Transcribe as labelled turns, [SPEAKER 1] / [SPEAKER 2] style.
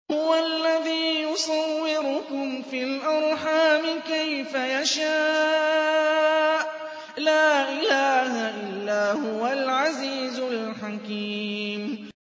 [SPEAKER 1] هُوَ الَّذِي يُصَوِّرُكُمْ فِي الْأَرْحَامِ كَيْفَ يَشَاءُ ۚ لَا إِلَٰهَ إِلَّا هُوَ الْعَزِيزُ الْحَكِيمُ